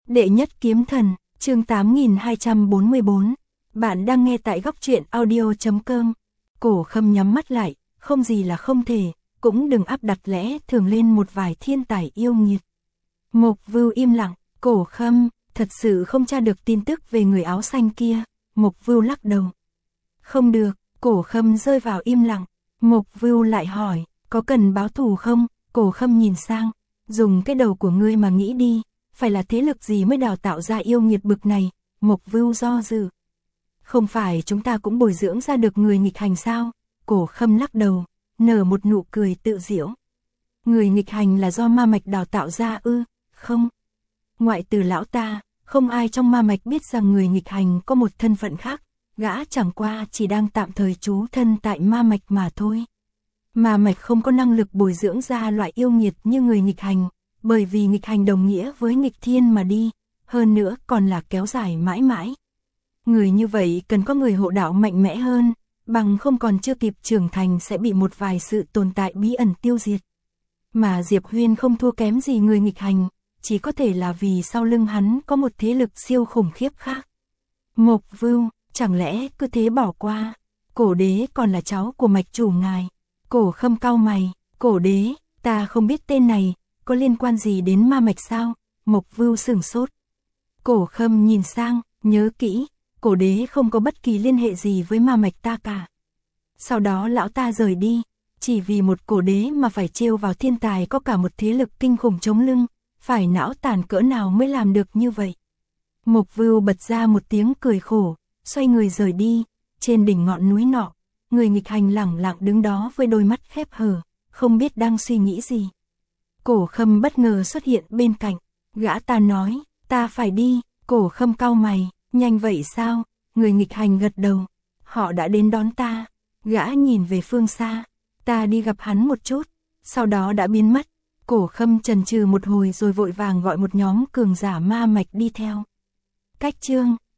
Đệ nhất kiếm thần, chương 8244. Bạn đang nghe tại góc truyện audio.com. Cổ Khâm nhắm mắt lại, không gì là không thể, cũng đừng áp đặt lẽ thường lên một vài thiên tài yêu nghiệt. Mộc Vưu im lặng, Cổ Khâm, thật sự không tra được tin tức về người áo xanh kia. Mộc Vưu lắc đầu. Không được, Cổ Khâm rơi vào im lặng. Mộc Vưu lại hỏi, có cần báo thù không? Cổ Khâm nhìn sang, dùng cái đầu của ngươi mà nghĩ đi, phải là thế lực gì mới đào tạo ra yêu nghiệt bực này? Mộc Vưu do dự. Không phải chúng ta cũng bồi dưỡng ra được người nghịch hành sao? Cổ Khâm lắc đầu, nở một nụ cười tự giễu. Người nghịch hành là do ma mạch đào tạo ra ư? Không. Ngoại trừ lão ta, không ai trong ma mạch biết rằng người nghịch hành có một thân phận khác, gã chẳng qua chỉ đang tạm thời trú thân tại ma mạch mà thôi. Ma mạch không có năng lực bồi dưỡng ra loại yêu nghiệt như người nghịch hành, bởi vì nghịch hành đồng nghĩa với nghịch thiên mà đi, hơn nữa còn là kéo dài mãi mãi. Người như vậy cần có người hộ đạo mạnh mẽ hơn, bằng không còn chưa kịp trưởng thành sẽ bị một vài sự tồn tại bí ẩn tiêu diệt. Mà Diệp Huyên không thua kém gì người nghịch hành, chỉ có thể là vì sau lưng hắn có một thế lực siêu khủng khiếp khác. Mộc Vưu, chẳng lẽ cứ thế bỏ qua? Cổ đế còn là cháu của mạch chủ ngài. Cổ Khâm cau mày, cổ đế, ta không biết tên này, có liên quan gì đến ma mạch sao? Mộc Vưu sửng sốt. Cổ Khâm nhìn sang, nhớ kỹ, cổ đế không có bất kỳ liên hệ gì với ma mạch ta cả. Sau đó lão ta rời đi, chỉ vì một cổ đế mà phải trêu vào thiên tài có cả một thế lực kinh khủng chống lưng, phải não tàn cỡ nào mới làm được như vậy. Mộc Vưu bật ra một tiếng cười khổ, xoay người rời đi, trên đỉnh ngọn núi nọ, người nghịch hành lẳng lặng đứng đó với đôi mắt khép hờ, không biết đang suy nghĩ gì. Cổ Khâm bất ngờ xuất hiện bên cạnh, gã ta nói, ta phải đi. Cổ Khâm cau mày, nhanh vậy sao? Người nghịch hành gật đầu, họ đã đến đón ta. Gã nhìn về phương xa, ta đi gặp hắn một chút, sau đó đã biến mất. Cổ Khâm chần chừ một hồi rồi vội vàng gọi một nhóm cường giả ma mạch đi theo. Cách chương